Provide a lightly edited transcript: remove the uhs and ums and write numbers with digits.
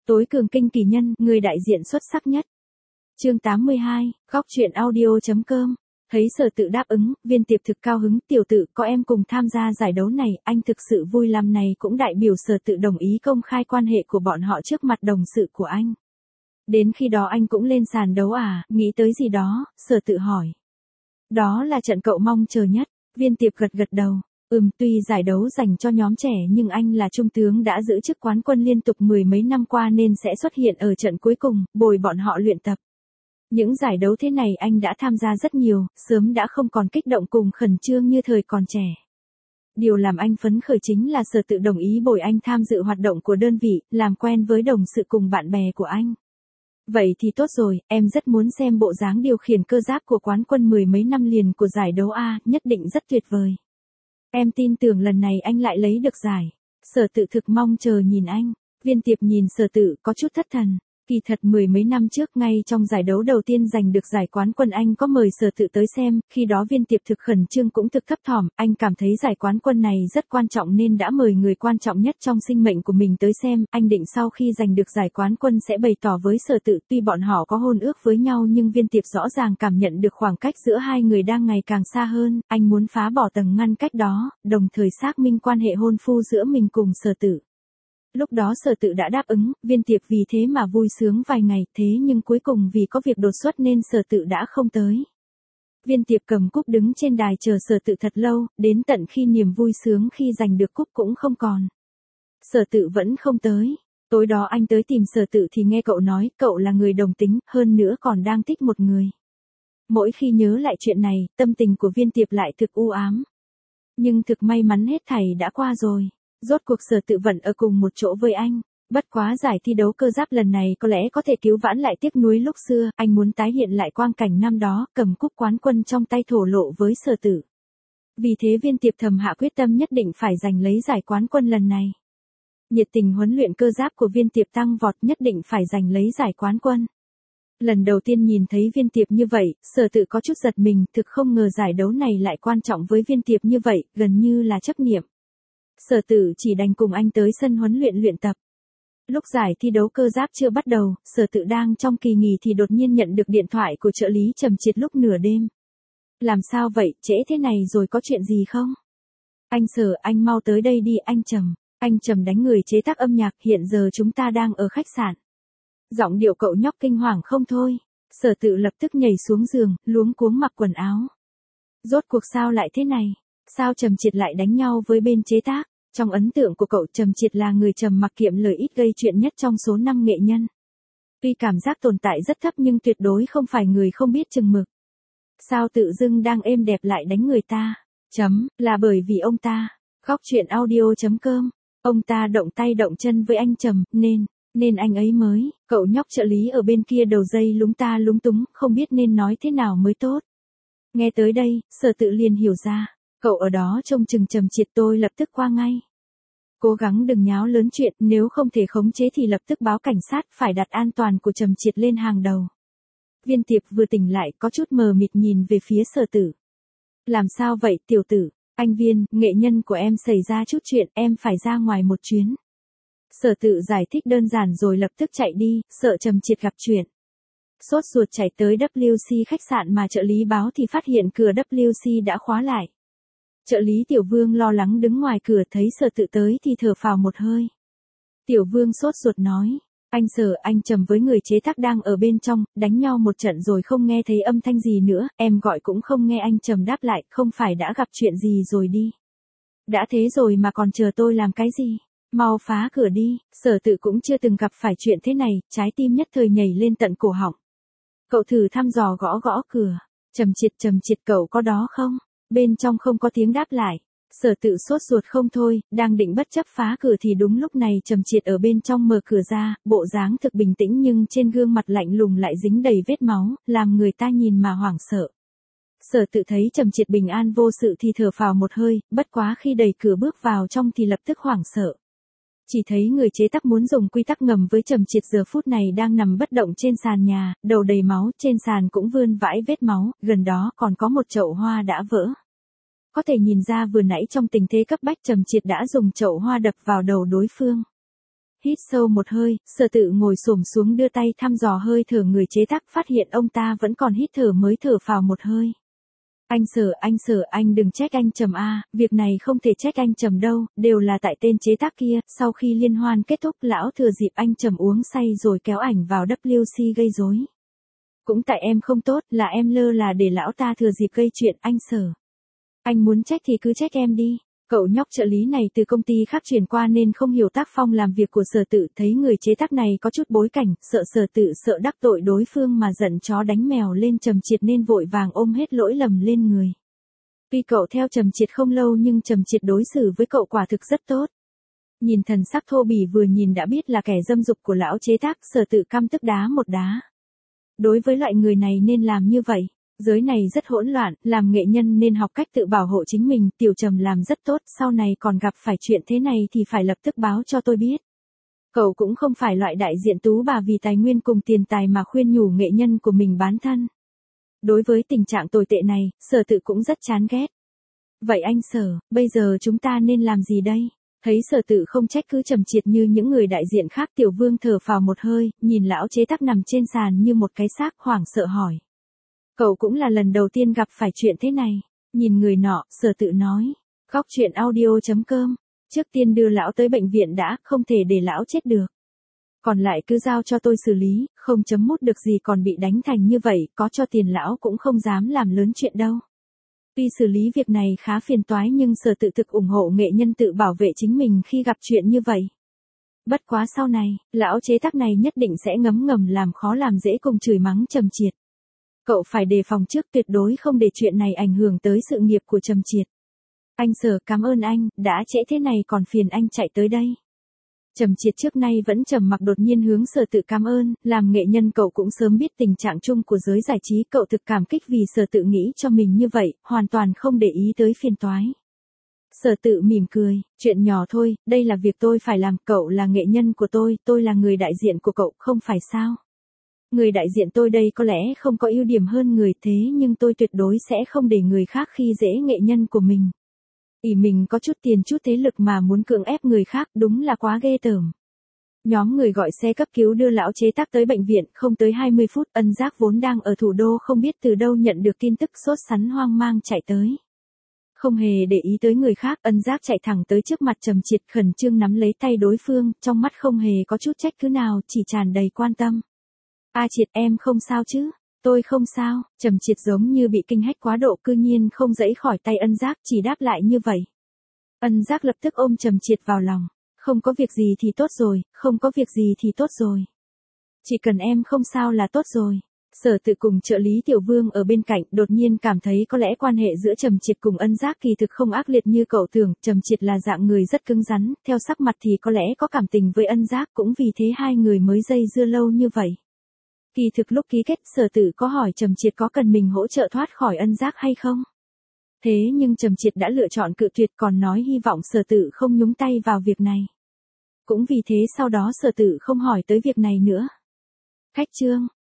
Tối cường kinh kỳ nhân, người đại diện xuất sắc nhất. Chương 82, góc truyện audio.com. Thấy Sở Tự đáp ứng, Viên Tiệp thực cao hứng, tiểu tự có em cùng tham gia giải đấu này, anh thực sự vui lắm, này cũng đại biểu Sở Tự đồng ý công khai quan hệ của bọn họ trước mặt đồng sự của anh. Đến khi đó anh cũng lên sàn đấu à, nghĩ tới gì đó, Sở Tự hỏi. Đó là trận cậu mong chờ nhất, Viên Tiệp gật gật đầu. Tuy giải đấu dành cho nhóm trẻ nhưng anh là trung tướng đã giữ chức quán quân liên tục mười mấy năm qua nên sẽ xuất hiện ở trận cuối cùng, bồi bọn họ luyện tập. Những giải đấu thế này anh đã tham gia rất nhiều, sớm đã không còn kích động cùng khẩn trương như thời còn trẻ. Điều làm anh phấn khởi chính là Sở Tự đồng ý bồi anh tham dự hoạt động của đơn vị, làm quen với đồng sự cùng bạn bè của anh. Vậy thì tốt rồi, em rất muốn xem bộ dáng điều khiển cơ giáp của quán quân mười mấy năm liền của giải đấu A, nhất định rất tuyệt vời. Em tin tưởng lần này anh lại lấy được giải. Sở Tự thực mong chờ nhìn anh. Viên Tiệp nhìn Sở Tự có chút thất thần. Kỳ thật mười mấy năm trước ngay trong giải đấu đầu tiên giành được giải quán quân anh có mời Sở Tự tới xem, khi đó Viên Tiệp thực khẩn trương cũng thực thấp thỏm, anh cảm thấy giải quán quân này rất quan trọng nên đã mời người quan trọng nhất trong sinh mệnh của mình tới xem, anh định sau khi giành được giải quán quân sẽ bày tỏ với Sở Tự, tuy bọn họ có hôn ước với nhau nhưng Viên Tiệp rõ ràng cảm nhận được khoảng cách giữa hai người đang ngày càng xa hơn, anh muốn phá bỏ tầng ngăn cách đó, đồng thời xác minh quan hệ hôn phu giữa mình cùng Sở Tự. Lúc đó Sở Tự đã đáp ứng, Viên Tiệp vì thế mà vui sướng vài ngày, thế nhưng cuối cùng vì có việc đột xuất nên Sở Tự đã không tới. Viên Tiệp cầm cúp đứng trên đài chờ Sở Tự thật lâu, đến tận khi niềm vui sướng khi giành được cúp cũng không còn. Sở Tự vẫn không tới. Tối đó anh tới tìm Sở Tự thì nghe cậu nói, cậu là người đồng tính, hơn nữa còn đang thích một người. Mỗi khi nhớ lại chuyện này, tâm tình của Viên Tiệp lại thực u ám. Nhưng thực may mắn hết thảy đã qua rồi. Rốt cuộc Sở Tự vẫn ở cùng một chỗ với anh. Bất quá giải thi đấu cơ giáp lần này có lẽ có thể cứu vãn lại tiếc nuối lúc xưa, anh muốn tái hiện lại quang cảnh năm đó, cầm cúp quán quân trong tay thổ lộ với Sở Tự. Vì thế Viên Tiệp thầm hạ quyết tâm nhất định phải giành lấy giải quán quân lần này. Nhiệt tình huấn luyện cơ giáp của Viên Tiệp tăng vọt, nhất định phải giành lấy giải quán quân. Lần đầu tiên nhìn thấy Viên Tiệp như vậy, Sở Tự có chút giật mình, thực không ngờ giải đấu này lại quan trọng với Viên Tiệp như vậy, gần như là chấp niệm. Sở Tự chỉ đành cùng anh tới sân huấn luyện luyện tập. Lúc giải thi đấu cơ giáp chưa bắt đầu, Sở Tự đang trong kỳ nghỉ thì đột nhiên nhận được điện thoại của trợ lý Trầm Triệt lúc nửa đêm. Làm sao vậy, trễ thế này rồi có chuyện gì không? Anh Sở, anh mau tới đây đi, anh Trầm. Anh Trầm đánh người chế tác âm nhạc, hiện giờ chúng ta đang ở khách sạn. Giọng điệu cậu nhóc kinh hoàng không thôi. Sở Tự lập tức nhảy xuống giường, luống cuống mặc quần áo. Rốt cuộc sao lại thế này? Sao Trầm Triệt lại đánh nhau với bên chế tác? Trong ấn tượng của cậu, Trầm Triệt là người trầm mặc kiệm lời ít gây chuyện nhất trong số 5 nghệ nhân. Tuy cảm giác tồn tại rất thấp nhưng tuyệt đối không phải người không biết chừng mực. Sao tự dưng đang êm đẹp lại đánh người ta? Là bởi vì ông ta. Góc truyện audio.com. Ông ta động tay động chân với anh Trầm, nên anh ấy mới. Cậu nhóc trợ lý ở bên kia đầu dây lúng ta lúng túng, không biết nên nói thế nào mới tốt. Nghe tới đây, Sở Tự liền hiểu ra. Cậu ở đó trông chừng Trầm Triệt, tôi lập tức qua ngay. Cố gắng đừng nháo lớn chuyện, nếu không thể khống chế thì lập tức báo cảnh sát, phải đặt an toàn của Trầm Triệt lên hàng đầu. Viên Tiệp vừa tỉnh lại có chút mờ mịt nhìn về phía Sở Tự. Làm sao vậy tiểu tử? Anh Viên, nghệ nhân của em xảy ra chút chuyện, em phải ra ngoài một chuyến. Sở Tự giải thích đơn giản rồi lập tức chạy đi, sợ Trầm Triệt gặp chuyện. Sốt ruột chạy tới WC khách sạn mà trợ lý báo thì phát hiện cửa WC đã khóa lại. Trợ lý Tiểu Vương lo lắng đứng ngoài cửa, thấy Sở Tự tới thì thở phào một hơi. Tiểu Vương sốt ruột nói, anh Sở, anh Trầm với người chế tác đang ở bên trong, đánh nhau một trận rồi không nghe thấy âm thanh gì nữa, em gọi cũng không nghe. Anh Trầm đáp lại, không phải đã gặp chuyện gì rồi đi. Đã thế rồi mà còn chờ tôi làm cái gì? Mau phá cửa đi. Sở Tự cũng chưa từng gặp phải chuyện thế này, trái tim nhất thời nhảy lên tận cổ họng. Cậu thử thăm dò gõ gõ cửa. Trầm Triệt cậu có đó không? Bên trong không có tiếng đáp lại. Sở Tự sốt ruột không thôi, đang định bất chấp phá cửa thì đúng lúc này Trầm Triệt ở bên trong mở cửa ra, bộ dáng thực bình tĩnh nhưng trên gương mặt lạnh lùng lại dính đầy vết máu, làm người ta nhìn mà hoảng sợ. Sở Tự thấy Trầm Triệt bình an vô sự thì thở phào một hơi, bất quá khi đẩy cửa bước vào trong thì lập tức hoảng sợ. Chỉ thấy người chế tác muốn dùng quy tắc ngầm với Trầm Triệt giờ phút này đang nằm bất động trên sàn nhà, đầu đầy máu, trên sàn cũng vươn vãi vết máu, gần đó còn có một chậu hoa đã vỡ. Có thể nhìn ra vừa nãy trong tình thế cấp bách Trầm Triệt đã dùng chậu hoa đập vào đầu đối phương. Hít sâu một hơi, Sở Tự ngồi xổm xuống đưa tay thăm dò hơi thở người chế tác, phát hiện ông ta vẫn còn hít thở mới thở phào một hơi. Anh Sở, anh đừng trách anh Trầm a, việc này không thể trách anh Trầm đâu, đều là tại tên chế tác kia. Sau khi liên hoan kết thúc, lão thừa dịp anh Trầm uống say rồi kéo ảnh vào WC gây rối. Cũng tại em không tốt, là em lơ là để lão ta thừa dịp gây chuyện. Anh Sở, anh muốn trách thì cứ trách em đi. Cậu nhóc trợ lý này từ công ty khác chuyển qua nên không hiểu tác phong làm việc của Sở Tự, thấy người chế tác này có chút bối cảnh, sợ Sở Tự sợ đắc tội đối phương mà giận chó đánh mèo lên Trầm Triệt nên vội vàng ôm hết lỗi lầm lên người. Tuy cậu theo Trầm Triệt không lâu nhưng Trầm Triệt đối xử với cậu quả thực rất tốt. Nhìn thần sắc thô bỉ vừa nhìn đã biết là kẻ dâm dục của lão chế tác, Sở Tự căm tức đá một đá. Đối với loại người này nên làm như vậy. Giới này rất hỗn loạn, làm nghệ nhân nên học cách tự bảo hộ chính mình, Tiểu Trầm làm rất tốt, sau này còn gặp phải chuyện thế này thì phải lập tức báo cho tôi biết. Cậu cũng không phải loại đại diện tú bà vì tài nguyên cùng tiền tài mà khuyên nhủ nghệ nhân của mình bán thân. Đối với tình trạng tồi tệ này, Sở Tự cũng rất chán ghét. Vậy anh Sở, bây giờ chúng ta nên làm gì đây? Thấy Sở Tự không trách cứ Trầm Triệt như những người đại diện khác, Tiểu Vương thở phào một hơi, nhìn lão chế tác nằm trên sàn như một cái xác, hoảng sợ hỏi. Cậu cũng là lần đầu tiên gặp phải chuyện thế này. Nhìn người nọ, Sở Tự nói. Góc chuyện audio.com. Trước tiên đưa lão tới bệnh viện đã, không thể để lão chết được. Còn lại cứ giao cho tôi xử lý, không chấm mút được gì còn bị đánh thành như vậy, có cho tiền lão cũng không dám làm lớn chuyện đâu. Tuy xử lý việc này khá phiền toái nhưng Sở Tự thực ủng hộ nghệ nhân tự bảo vệ chính mình khi gặp chuyện như vậy. Bất quá sau này, lão chế tác này nhất định sẽ ngấm ngầm làm khó làm dễ cùng chửi mắng Trầm Triệt. Cậu phải đề phòng trước, tuyệt đối không để chuyện này ảnh hưởng tới sự nghiệp của Trầm Triệt. Anh Sở, cảm ơn anh, đã trễ thế này còn phiền anh chạy tới đây. Trầm Triệt trước nay vẫn trầm mặc, đột nhiên hướng Sở Tự cảm ơn, làm nghệ nhân cậu cũng sớm biết tình trạng chung của giới giải trí, cậu thực cảm kích vì Sở Tự nghĩ cho mình như vậy, hoàn toàn không để ý tới phiền toái. Sở Tự mỉm cười, chuyện nhỏ thôi, đây là việc tôi phải làm, cậu là nghệ nhân của tôi là người đại diện của cậu, không phải sao? Người đại diện tôi đây có lẽ không có ưu điểm hơn người, thế nhưng tôi tuyệt đối sẽ không để người khác khi dễ nghệ nhân của mình. Ỷ mình có chút tiền chút thế lực mà muốn cưỡng ép người khác, đúng là quá ghê tởm. Nhóm người gọi xe cấp cứu đưa lão chế tác tới bệnh viện, không tới 20 phút, Ân Giác vốn đang ở thủ đô không biết từ đâu nhận được tin tức, sốt sắng hoang mang chạy tới. Không hề để ý tới người khác, Ân Giác chạy thẳng tới trước mặt Trầm Triệt, khẩn trương nắm lấy tay đối phương, trong mắt không hề có chút trách cứ nào, chỉ tràn đầy quan tâm. A Triệt, em không sao chứ? Tôi không sao. Trầm Triệt giống như bị kinh hách quá độ, cư nhiên không giãy khỏi tay Ân Giác, chỉ đáp lại như vậy. Ân Giác lập tức ôm Trầm Triệt vào lòng. Không có việc gì thì tốt rồi, không có việc gì thì tốt rồi. Chỉ cần em không sao là tốt rồi. Sở Tự cùng trợ lý Tiểu Vương ở bên cạnh đột nhiên cảm thấy có lẽ quan hệ giữa Trầm Triệt cùng Ân Giác kỳ thực không ác liệt như cậu tưởng. Trầm Triệt là dạng người rất cứng rắn, theo sắc mặt thì có lẽ có cảm tình với Ân Giác, cũng vì thế hai người mới dây dưa lâu như vậy. Kỳ thực lúc ký kết, Sở Tự có hỏi Trầm Triệt có cần mình hỗ trợ thoát khỏi Ân Giác hay không. Thế nhưng Trầm Triệt đã lựa chọn cự tuyệt, còn nói hy vọng Sở Tự không nhúng tay vào việc này. Cũng vì thế sau đó Sở Tự không hỏi tới việc này nữa. Khách trương,